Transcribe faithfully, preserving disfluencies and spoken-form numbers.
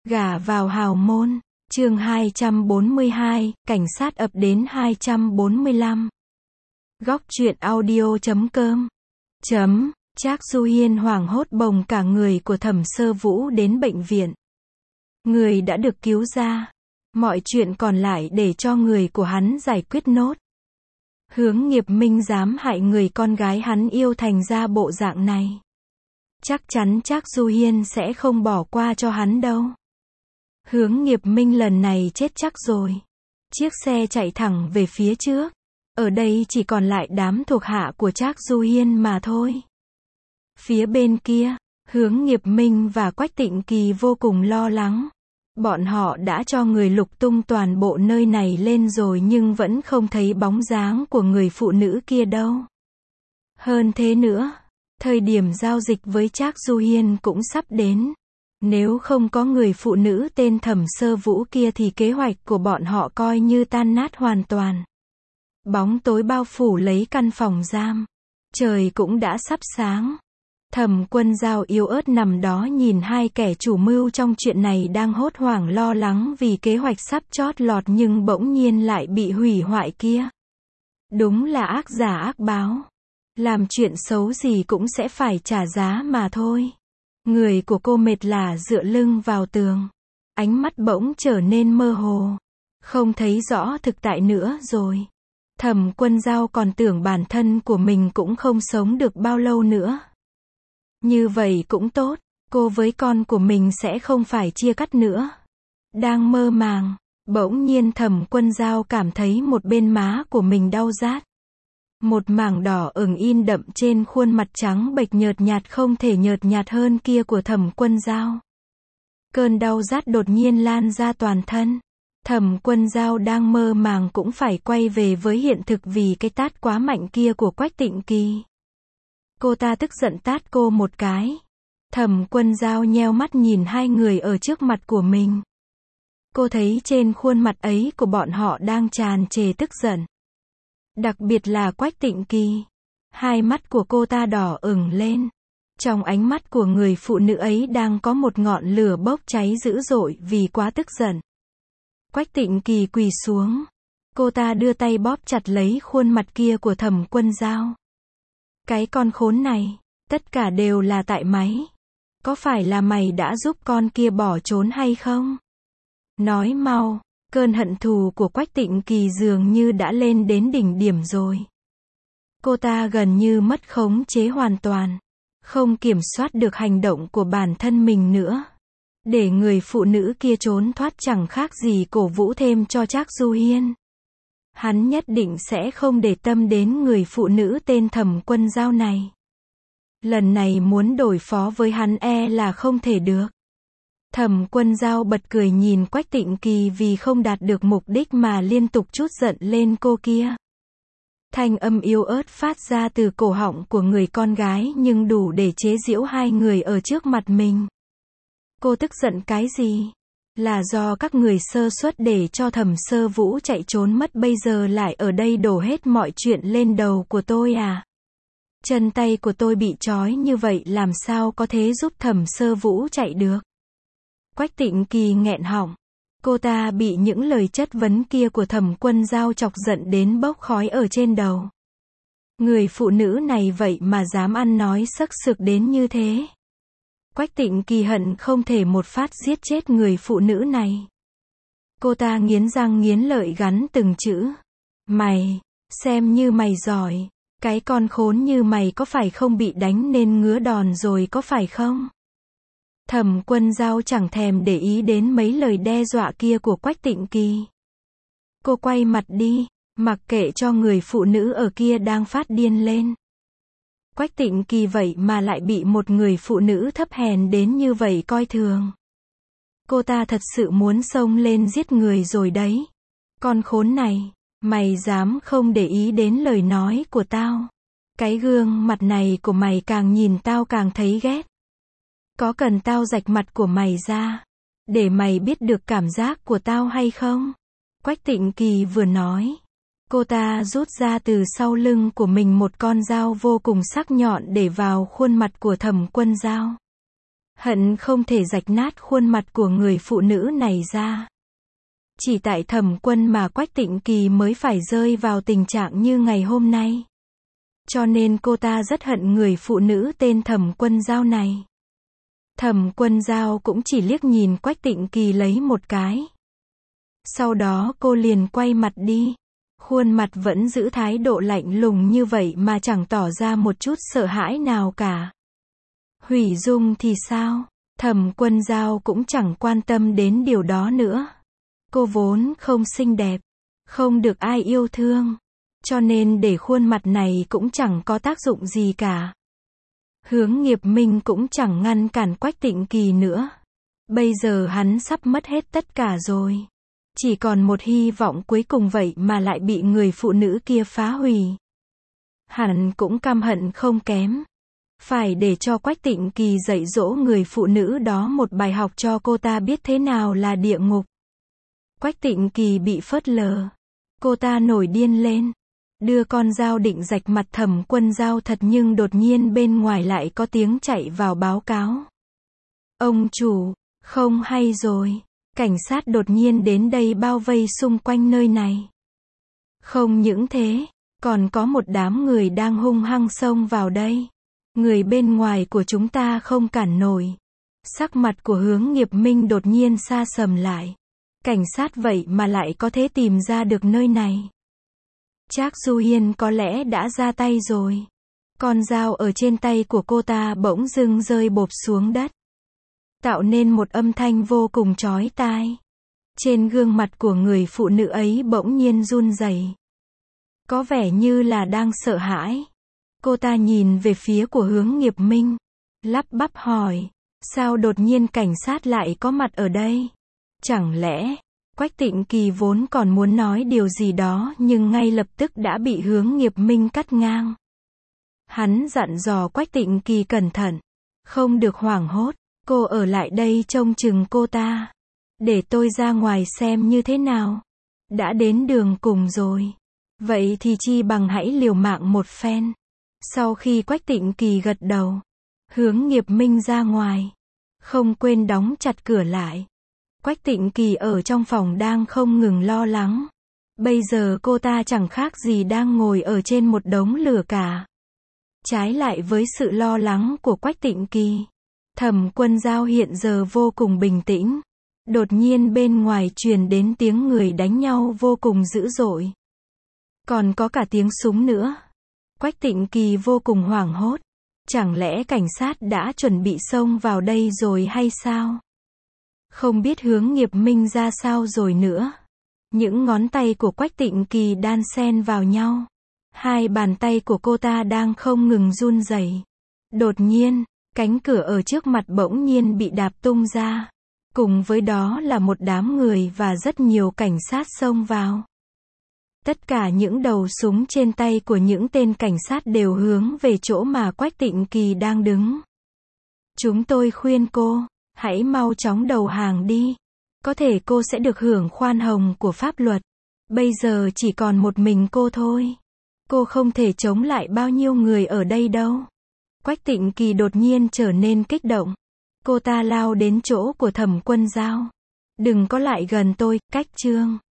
Gả vào hào môn. Chương hai trăm bốn mươi hai, cảnh sát ập đến hai trăm bốn mươi lăm. Góc truyện audio chấm com. Chấm. Trác Du Hiên hoảng hốt bồng cả người của Thẩm Sơ Vũ đến bệnh viện. Người đã được cứu ra. Mọi chuyện còn lại để cho người của hắn giải quyết nốt. Hướng Nghiệp Minh dám hại người con gái hắn yêu thành ra bộ dạng này. Chắc chắn Trác Du Hiên sẽ không bỏ qua cho hắn đâu. Hướng Nghiệp Minh lần này chết chắc rồi. Chiếc xe chạy thẳng về phía trước. Ở đây chỉ còn lại đám thuộc hạ của Trác Du Hiên mà thôi. Phía bên kia, Hướng Nghiệp Minh và Quách Tịnh Kỳ vô cùng lo lắng. Bọn họ đã cho người lục tung toàn bộ nơi này lên rồi nhưng vẫn không thấy bóng dáng của người phụ nữ kia đâu. Hơn thế nữa, thời điểm giao dịch với Trác Du Hiên cũng sắp đến. Nếu không có người phụ nữ tên Thẩm Sơ Vũ kia thì kế hoạch của bọn họ coi như tan nát hoàn toàn. Bóng tối bao phủ lấy căn phòng giam. Trời cũng đã sắp sáng. Thẩm Quân Dao yếu ớt nằm đó nhìn hai kẻ chủ mưu trong chuyện này đang hốt hoảng lo lắng vì kế hoạch sắp chót lọt nhưng bỗng nhiên lại bị hủy hoại kia. Đúng là ác giả ác báo. Làm chuyện xấu gì cũng sẽ phải trả giá mà thôi. Người của cô mệt lả dựa lưng vào tường. Ánh mắt bỗng trở nên mơ hồ. Không thấy rõ thực tại nữa rồi. Thẩm Quân Dao còn tưởng bản thân của mình cũng không sống được bao lâu nữa. Như vậy cũng tốt, cô với con của mình sẽ không phải chia cắt nữa. Đang mơ màng, bỗng nhiên Thẩm Quân Dao cảm thấy một bên má của mình đau rát. Một mảng đỏ ửng in đậm trên khuôn mặt trắng bệch nhợt nhạt không thể nhợt nhạt hơn kia của Thẩm Quân Dao. Cơn đau rát đột nhiên lan ra toàn thân. Thẩm Quân Dao đang mơ màng cũng phải quay về với hiện thực vì cái tát quá mạnh kia của Quách Tịnh Kỳ. Cô ta tức giận tát cô một cái. Thẩm Quân Dao nheo mắt nhìn hai người ở trước mặt của mình. Cô thấy trên khuôn mặt ấy của bọn họ đang tràn trề tức giận. Đặc biệt là Quách Tịnh Kỳ. Hai mắt của cô ta đỏ ửng lên. Trong ánh mắt của người phụ nữ ấy đang có một ngọn lửa bốc cháy dữ dội vì quá tức giận. Quách Tịnh Kỳ quỳ xuống. Cô ta đưa tay bóp chặt lấy khuôn mặt kia của Thẩm Quân Dao. Cái con khốn này, tất cả đều là tại mày. Có phải là mày đã giúp con kia bỏ trốn hay không? Nói mau. Cơn hận thù của Quách Tịnh Kỳ dường như đã lên đến đỉnh điểm rồi. Cô ta gần như mất khống chế hoàn toàn. Không kiểm soát được hành động của bản thân mình nữa. Để người phụ nữ kia trốn thoát chẳng khác gì cổ vũ thêm cho Trác Du Hiên. Hắn nhất định sẽ không để tâm đến người phụ nữ tên Thẩm Quân Dao này. Lần này muốn đối phó với hắn e là không thể được. Thẩm Quân Dao bật cười nhìn Quách Tịnh Kỳ vì không đạt được mục đích mà liên tục trút giận lên cô kia. Thanh âm yếu ớt phát ra từ cổ họng của người con gái nhưng đủ để chế giễu hai người ở trước mặt mình. Cô tức giận cái gì? Là do các người sơ suất để cho Thẩm Sơ Vũ chạy trốn mất bây giờ lại ở đây đổ hết mọi chuyện lên đầu của tôi à? Chân tay của tôi bị trói như vậy làm sao có thể giúp Thẩm Sơ Vũ chạy được? Quách Tịnh Kỳ nghẹn họng. Cô ta bị những lời chất vấn kia của Thẩm Quân Dao chọc giận đến bốc khói ở trên đầu. Người phụ nữ này vậy mà dám ăn nói sấc sực đến như thế. Quách Tịnh Kỳ hận không thể một phát giết chết người phụ nữ này. Cô ta nghiến răng nghiến lợi gắn từng chữ. Mày, xem như mày giỏi. Cái con khốn như mày có phải không bị đánh nên ngứa đòn rồi có phải không? Thẩm Quân Dao chẳng thèm để ý đến mấy lời đe dọa kia của Quách Tịnh Kỳ. Cô quay mặt đi, mặc kệ cho người phụ nữ ở kia đang phát điên lên. Quách Tịnh Kỳ vậy mà lại bị một người phụ nữ thấp hèn đến như vậy coi thường. Cô ta thật sự muốn xông lên giết người rồi đấy. Con khốn này, mày dám không để ý đến lời nói của tao. Cái gương mặt này của mày càng nhìn tao càng thấy ghét. Có cần tao rạch mặt của mày ra, để mày biết được cảm giác của tao hay không? Quách Tịnh Kỳ vừa nói. Cô ta rút ra từ sau lưng của mình một con dao vô cùng sắc nhọn để vào khuôn mặt của Thẩm Quân Dao. Hận không thể rạch nát khuôn mặt của người phụ nữ này ra. Chỉ tại Thẩm Quân mà Quách Tịnh Kỳ mới phải rơi vào tình trạng như ngày hôm nay. Cho nên cô ta rất hận người phụ nữ tên Thẩm Quân Giao này. Thẩm Quân Giao cũng chỉ liếc nhìn Quách Tịnh Kỳ lấy một cái. Sau đó cô liền quay mặt đi. Khuôn mặt vẫn giữ thái độ lạnh lùng như vậy mà chẳng tỏ ra một chút sợ hãi nào cả. Hủy dung thì sao? Thẩm Quân Giao cũng chẳng quan tâm đến điều đó nữa. Cô vốn không xinh đẹp, không được ai yêu thương, cho nên để khuôn mặt này cũng chẳng có tác dụng gì cả. Hướng Nghiệp Minh cũng chẳng ngăn cản Quách Tịnh Kỳ nữa. Bây giờ hắn sắp mất hết tất cả rồi. Chỉ còn một hy vọng cuối cùng vậy mà lại bị người phụ nữ kia phá hủy. Hắn cũng căm hận không kém. Phải để cho Quách Tịnh Kỳ dạy dỗ người phụ nữ đó một bài học cho cô ta biết thế nào là địa ngục. Quách Tịnh Kỳ bị phớt lờ. Cô ta nổi điên lên. Đưa con dao định rạch mặt Thẩm Quân Giao thật nhưng đột nhiên bên ngoài lại có tiếng chạy vào báo cáo. Ông chủ, không hay rồi. Cảnh sát đột nhiên đến đây bao vây xung quanh nơi này. Không những thế, còn có một đám người đang hung hăng xông vào đây. Người bên ngoài của chúng ta không cản nổi. Sắc mặt của Hướng Nghiệp Minh đột nhiên sa sầm lại. Cảnh sát vậy mà lại có thể tìm ra được nơi này. Trác Du Hiên có lẽ đã ra tay rồi. Con dao ở trên tay của cô ta bỗng dưng rơi bộp xuống đất, tạo nên một âm thanh vô cùng chói tai. Trên gương mặt của người phụ nữ ấy bỗng nhiên run rẩy, có vẻ như là đang sợ hãi. Cô ta nhìn về phía của Hướng Nghiệp Minh, lắp bắp hỏi, sao đột nhiên cảnh sát lại có mặt ở đây? Chẳng lẽ, Quách Tịnh Kỳ vốn còn muốn nói điều gì đó nhưng ngay lập tức đã bị Hướng Nghiệp Minh cắt ngang. Hắn dặn dò Quách Tịnh Kỳ cẩn thận, không được hoảng hốt, cô ở lại đây trông chừng cô ta. Để tôi ra ngoài xem như thế nào. Đã đến đường cùng rồi. Vậy thì chi bằng hãy liều mạng một phen. Sau khi Quách Tịnh Kỳ gật đầu, Hướng Nghiệp Minh ra ngoài, không quên đóng chặt cửa lại. Quách Tịnh Kỳ ở trong phòng đang không ngừng lo lắng. Bây giờ cô ta chẳng khác gì đang ngồi ở trên một đống lửa cả. Trái lại với sự lo lắng của Quách Tịnh Kỳ, Thẩm Quân Giao hiện giờ vô cùng bình tĩnh. Đột nhiên bên ngoài truyền đến tiếng người đánh nhau vô cùng dữ dội. Còn có cả tiếng súng nữa. Quách Tịnh Kỳ vô cùng hoảng hốt. Chẳng lẽ cảnh sát đã chuẩn bị xông vào đây rồi hay sao? Không biết Hướng Nghiệp Minh ra sao rồi nữa. Những ngón tay của Quách Tịnh Kỳ đan xen vào nhau. Hai bàn tay của cô ta đang không ngừng run rẩy. Đột nhiên, cánh cửa ở trước mặt bỗng nhiên bị đạp tung ra. Cùng với đó là một đám người và rất nhiều cảnh sát xông vào. Tất cả những đầu súng trên tay của những tên cảnh sát đều hướng về chỗ mà Quách Tịnh Kỳ đang đứng. Chúng tôi khuyên cô, hãy mau chóng đầu hàng đi. Có thể cô sẽ được hưởng khoan hồng của pháp luật. Bây giờ chỉ còn một mình cô thôi. Cô không thể chống lại bao nhiêu người ở đây đâu. Quách Tịnh Kỳ đột nhiên trở nên kích động. Cô ta lao đến chỗ của Thẩm Quân Giao. Đừng có lại gần tôi, Cách Trương.